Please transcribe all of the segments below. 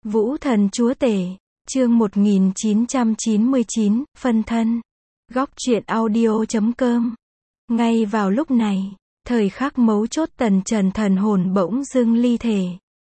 Vũ Thần Chúa Tể, chương 1999, phân thân. Góc truyện audio.com. Ngay vào lúc này, thời khắc mấu chốt Tần Trần thần hồn bỗng dưng ly thể.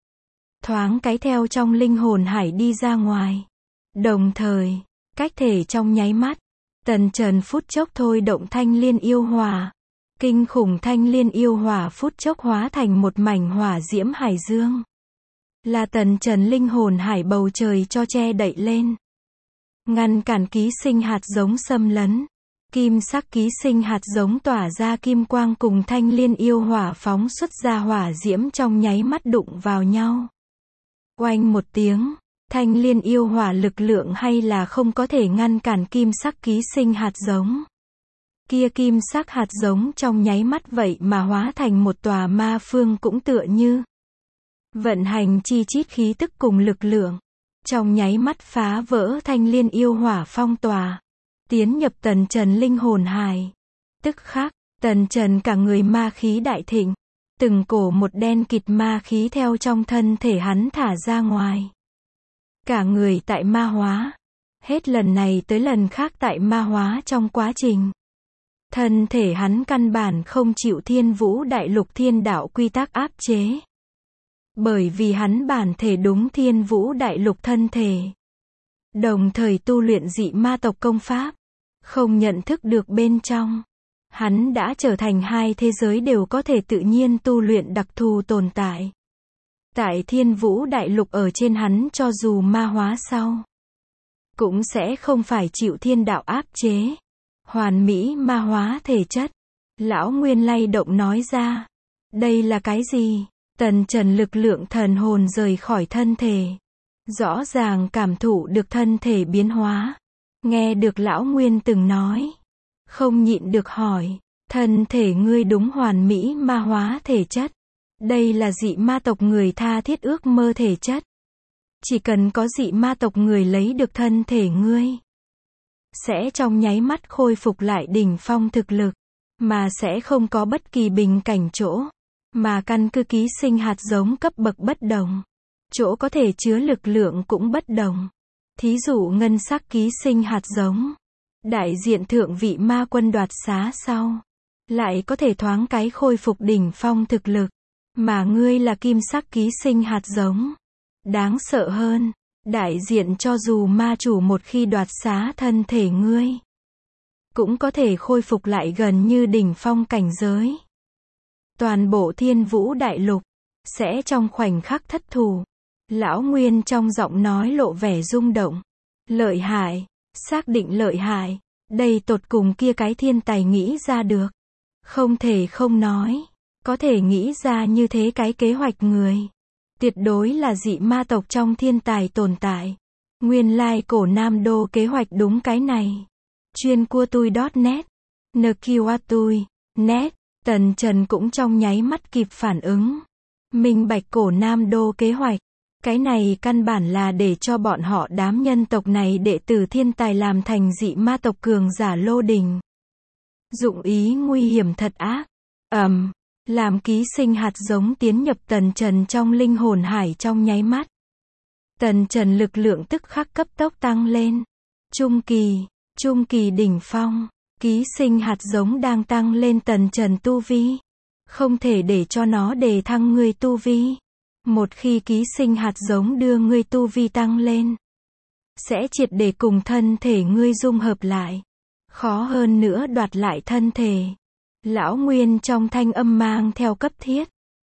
Thoáng cái theo trong linh hồn hải đi ra ngoài. Đồng thời, cách thể trong nháy mắt, Tần Trần phút chốc thôi động thanh liên yêu hỏa. Kinh khủng thanh liên yêu hỏa phút chốc hóa thành một mảnh hỏa diễm hải dương. Là Tần Trần linh hồn hải bầu trời cho che đậy lên. Ngăn cản ký sinh hạt giống xâm lấn. Kim sắc ký sinh hạt giống tỏa ra kim quang cùng thanh liên yêu hỏa phóng xuất ra hỏa diễm trong nháy mắt đụng vào nhau. Oanh một tiếng, thanh liên yêu hỏa lực lượng hay là không có thể ngăn cản kim sắc ký sinh hạt giống. Kia kim sắc hạt giống trong nháy mắt vậy mà hóa thành một tòa ma phương cũng tựa như vận hành chi chít khí tức cùng lực lượng. Trong nháy mắt phá vỡ thanh liên yêu hỏa phong tỏa. Tiến nhập Tần Trần linh hồn hải. Tức khắc, Tần Trần cả người ma khí đại thịnh. Từng cổ một đen kịt ma khí theo trong thân thể hắn thả ra ngoài. Cả người tại ma hóa. Hết lần này tới lần khác tại ma hóa trong quá trình. Thân thể hắn căn bản không chịu Thiên Vũ Đại Lục thiên đạo quy tắc áp chế. Bởi vì hắn bản thể đúng Thiên Vũ Đại Lục thân thể. Đồng thời tu luyện dị ma tộc công pháp. Không nhận thức được bên trong. Hắn đã trở thành hai thế giới đều có thể tự nhiên tu luyện đặc thù tồn tại. Tại Thiên Vũ Đại Lục ở trên hắn cho dù ma hóa sau. Cũng sẽ không phải chịu thiên đạo áp chế. Hoàn mỹ ma hóa thể chất. Lão Nguyên lay động nói ra. Đây là cái gì? Tần Trần lực lượng thần hồn rời khỏi thân thể. Rõ ràng cảm thụ được thân thể biến hóa. Nghe được Lão Nguyên từng nói. Không nhịn được hỏi. Thân thể ngươi đúng hoàn mỹ ma hóa thể chất. Đây là dị ma tộc người tha thiết ước mơ thể chất. Chỉ cần có dị ma tộc người lấy được thân thể ngươi. Sẽ trong nháy mắt khôi phục lại đỉnh phong thực lực. Mà sẽ không có bất kỳ bình cảnh chỗ. Mà căn cứ ký sinh hạt giống cấp bậc bất đồng. Chỗ có thể chứa lực lượng cũng bất đồng. Thí dụ ngân sắc ký sinh hạt giống. Đại diện thượng vị ma quân đoạt xá sau. Lại có thể thoáng cái khôi phục đỉnh phong thực lực. Mà ngươi là kim sắc ký sinh hạt giống. Đáng sợ hơn. Đại diện cho dù ma chủ một khi đoạt xá thân thể ngươi. Cũng có thể khôi phục lại gần như đỉnh phong cảnh giới. Toàn bộ Thiên Vũ Đại Lục. Sẽ trong khoảnh khắc thất thủ. Lão Nguyên trong giọng nói lộ vẻ rung động. Lợi hại. Xác định lợi hại. Đây tột cùng kia cái thiên tài nghĩ ra được. Không thể không nói. Có thể nghĩ ra như thế cái kế hoạch người. Tuyệt đối là dị ma tộc trong thiên tài tồn tại. Nguyên lai cổ Nam Đô kế hoạch đúng cái này. Chuyên cua tui.net. NQA tui. Net. Tần Trần cũng trong nháy mắt kịp phản ứng. Minh bạch cổ Nam Đô kế hoạch. Cái này căn bản là để cho bọn họ đám nhân tộc này đệ tử thiên tài làm thành dị ma tộc cường giả lô đình. Dụng ý nguy hiểm thật ác. Làm ký sinh hạt giống tiến nhập Tần Trần trong linh hồn hải trong nháy mắt. Tần Trần lực lượng tức khắc cấp tốc tăng lên. Trung kỳ đỉnh phong. Ký sinh hạt giống đang tăng lên Tần Trần tu vi. Không thể để cho nó đề thăng ngươi tu vi. Một khi ký sinh hạt giống đưa ngươi tu vi tăng lên. Sẽ triệt để cùng thân thể ngươi dung hợp lại. Khó hơn nữa đoạt lại thân thể. Lão Nguyên trong thanh âm mang theo cấp thiết.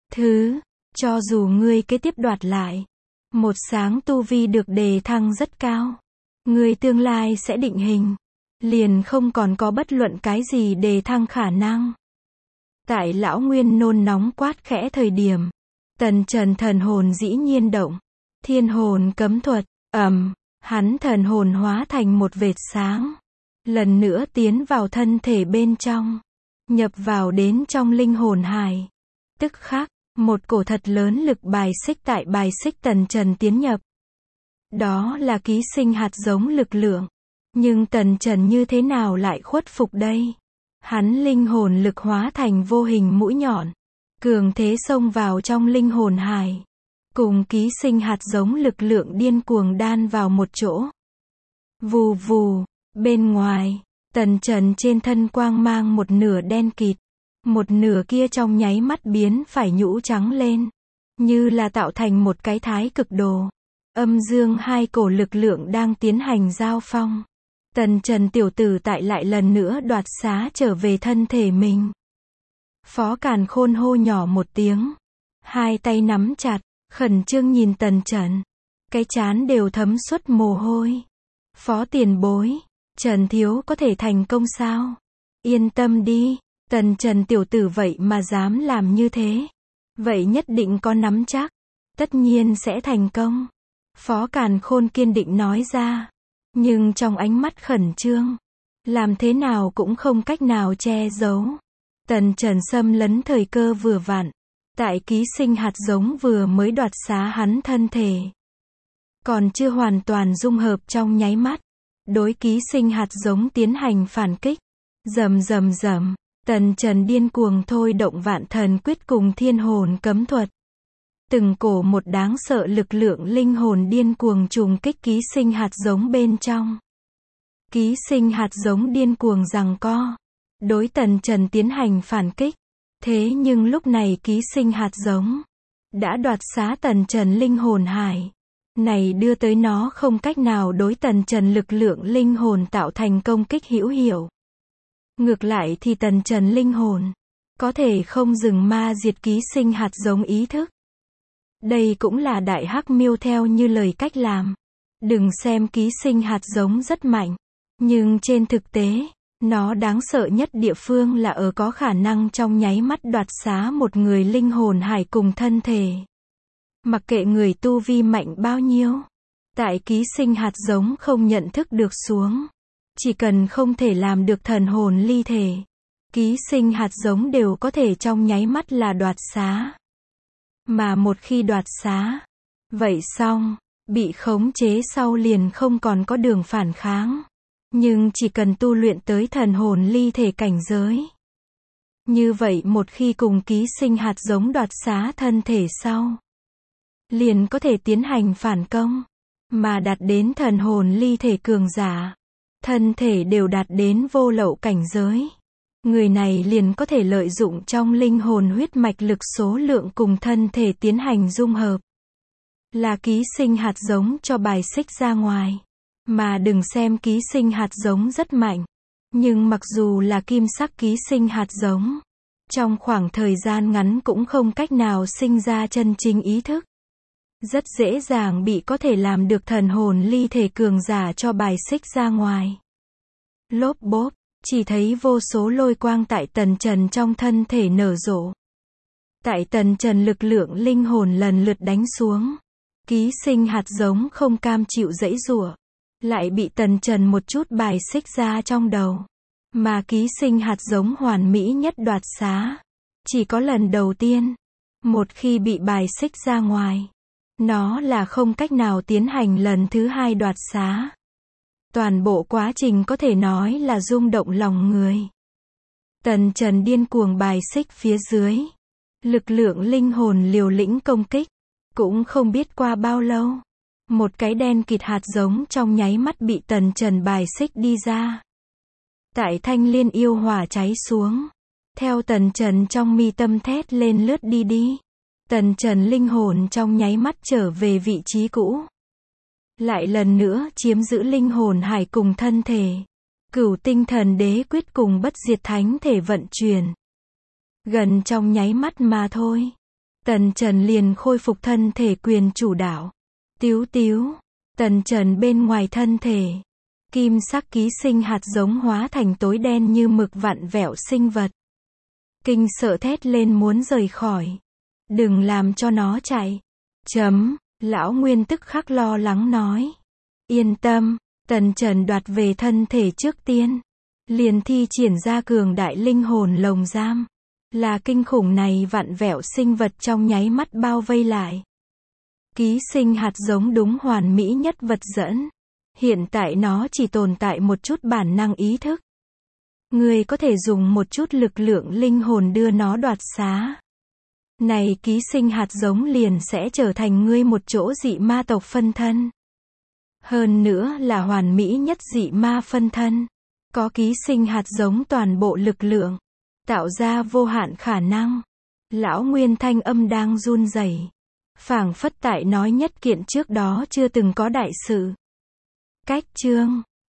Cho dù ngươi kế tiếp đoạt lại. Một sáng tu vi được đề thăng rất cao. Ngươi tương lai sẽ định hình. Liền không còn có bất luận cái gì đề thăng khả năng. Tại Lão Nguyên nôn nóng quát khẽ thời điểm. Tần Trần thần hồn dĩ nhiên động. Thiên hồn cấm thuật. Hắn thần hồn hóa thành một vệt sáng. Lần nữa tiến vào thân thể bên trong. Nhập vào đến trong linh hồn hải. Tức khắc, một cổ thật lớn lực bài xích tại bài xích Tần Trần tiến nhập. Đó là ký sinh hạt giống lực lượng. Nhưng Tần Trần như thế nào lại khuất phục đây? Hắn linh hồn lực hóa thành vô hình mũi nhọn. Cường thế xông vào trong linh hồn hải. cùng ký sinh hạt giống lực lượng điên cuồng đan vào một chỗ. Vù vù, bên ngoài, tần trần trên thân quang mang một nửa đen kịt, một nửa kia trong nháy mắt biến phải nhũ trắng lên, như là tạo thành một cái thái cực đồ. Âm dương hai cổ lực lượng đang tiến hành giao phong. Tần Trần tiểu tử tại lại lần nữa đoạt xá trở về thân thể mình. Phó Càn Khôn hô nhỏ một tiếng, hai tay nắm chặt, khẩn trương nhìn Tần Trần, cái trán đều thấm suốt mồ hôi. Phó tiền bối, Trần thiếu có thể thành công sao? Yên tâm đi, Tần Trần tiểu tử vậy mà dám làm như thế, vậy nhất định có nắm chắc, tất nhiên sẽ thành công. Phó Càn Khôn kiên định nói ra, nhưng trong ánh mắt khẩn trương, làm thế nào cũng không cách nào che giấu. Tần Trần xâm lấn thời cơ vừa vặn, tại ký sinh hạt giống vừa mới đoạt xá hắn thân thể, còn chưa hoàn toàn dung hợp trong nháy mắt, đối ký sinh hạt giống tiến hành phản kích. Rầm rầm rầm, Tần Trần điên cuồng thôi động Vạn Thần Quyết cùng Thiên Hồn Cấm Thuật. Từng cổ một đáng sợ lực lượng linh hồn điên cuồng trùng kích ký sinh hạt giống bên trong. Ký sinh hạt giống điên cuồng giằng co, đối Tần Trần tiến hành phản kích. Thế nhưng lúc này ký sinh hạt giống đã đoạt xá Tần Trần linh hồn hải. Này đưa tới nó không cách nào đối Tần Trần lực lượng linh hồn tạo thành công kích hữu hiệu. Ngược lại thì Tần Trần linh hồn có thể không dừng ma diệt ký sinh hạt giống ý thức. Đây cũng là Đại Hắc Miêu theo như lời cách làm. Đừng xem ký sinh hạt giống rất mạnh, nhưng trên thực tế, nó đáng sợ nhất địa phương là ở có khả năng trong nháy mắt đoạt xá một người linh hồn hải cùng thân thể. Mặc kệ người tu vi mạnh bao nhiêu, tại ký sinh hạt giống không nhận thức được xuống, chỉ cần không thể làm được thần hồn ly thể, ký sinh hạt giống đều có thể trong nháy mắt là đoạt xá. Mà một khi đoạt xá, vậy xong, bị khống chế sau liền không còn có đường phản kháng. Nhưng chỉ cần tu luyện tới thần hồn ly thể cảnh giới, như vậy một khi cùng ký sinh hạt giống đoạt xá thân thể sau, liền có thể tiến hành phản công, mà đạt đến thần hồn ly thể cường giả, thân thể đều đạt đến vô lậu cảnh giới. Người này liền có thể lợi dụng trong linh hồn huyết mạch lực số lượng cùng thân thể tiến hành dung hợp, là ký sinh hạt giống cho bài xích ra ngoài. Mà đừng xem ký sinh hạt giống rất mạnh, nhưng mặc dù là kim sắc ký sinh hạt giống, trong khoảng thời gian ngắn cũng không cách nào sinh ra chân chính ý thức. Rất dễ dàng bị có thể làm được thần hồn ly thể cường giả cho bài xích ra ngoài. Lốp bốp, chỉ thấy vô số lôi quang tại Tần Trần trong thân thể nở rộ. Tại Tần Trần lực lượng linh hồn lần lượt đánh xuống, ký sinh hạt giống không cam chịu giãy giụa, lại bị Tần Trần một chút bài xích ra trong đầu. Mà ký sinh hạt giống hoàn mỹ nhất đoạt xá, chỉ có lần đầu tiên. Một khi bị bài xích ra ngoài, nó là không cách nào tiến hành lần thứ hai đoạt xá. Toàn bộ quá trình có thể nói là rung động lòng người. Tần Trần điên cuồng bài xích phía dưới, lực lượng linh hồn liều lĩnh công kích, cũng không biết qua bao lâu, một cái đen kịt hạt giống trong nháy mắt bị Tần Trần bài xích đi ra. Tại thanh liên yêu hỏa cháy xuống, theo Tần Trần trong mi tâm thét lên lướt đi đi. Tần Trần linh hồn trong nháy mắt trở về vị trí cũ. Lại lần nữa chiếm giữ linh hồn hải cùng thân thể. Cửu tinh thần đế quyết cùng bất diệt thánh thể vận chuyển. Gần trong nháy mắt mà thôi, Tần Trần liền khôi phục thân thể quyền chủ đạo. Tíu tíu, Tần Trần bên ngoài thân thể, kim sắc ký sinh hạt giống hóa thành tối đen như mực vặn vẹo sinh vật. Kinh sợ thét lên muốn rời khỏi. Đừng làm cho nó chạy. Lão Nguyên tức khắc lo lắng nói. Yên tâm, Tần Trần đoạt về thân thể trước tiên, liền thi triển ra cường đại linh hồn lồng giam. Là kinh khủng này vặn vẹo sinh vật trong nháy mắt bao vây lại. Ký sinh hạt giống đúng hoàn mỹ nhất vật dẫn. Hiện tại nó chỉ tồn tại một chút bản năng ý thức. Người có thể dùng một chút lực lượng linh hồn đưa nó đoạt xá. Này ký sinh hạt giống liền sẽ trở thành ngươi một chỗ dị ma tộc phân thân. Hơn nữa là hoàn mỹ nhất dị ma phân thân. Có ký sinh hạt giống toàn bộ lực lượng. Tạo ra vô hạn khả năng. Lão Nguyên thanh âm đang run rẩy, phảng phất tại nói nhất kiện trước đó chưa từng có đại sự. Cách chương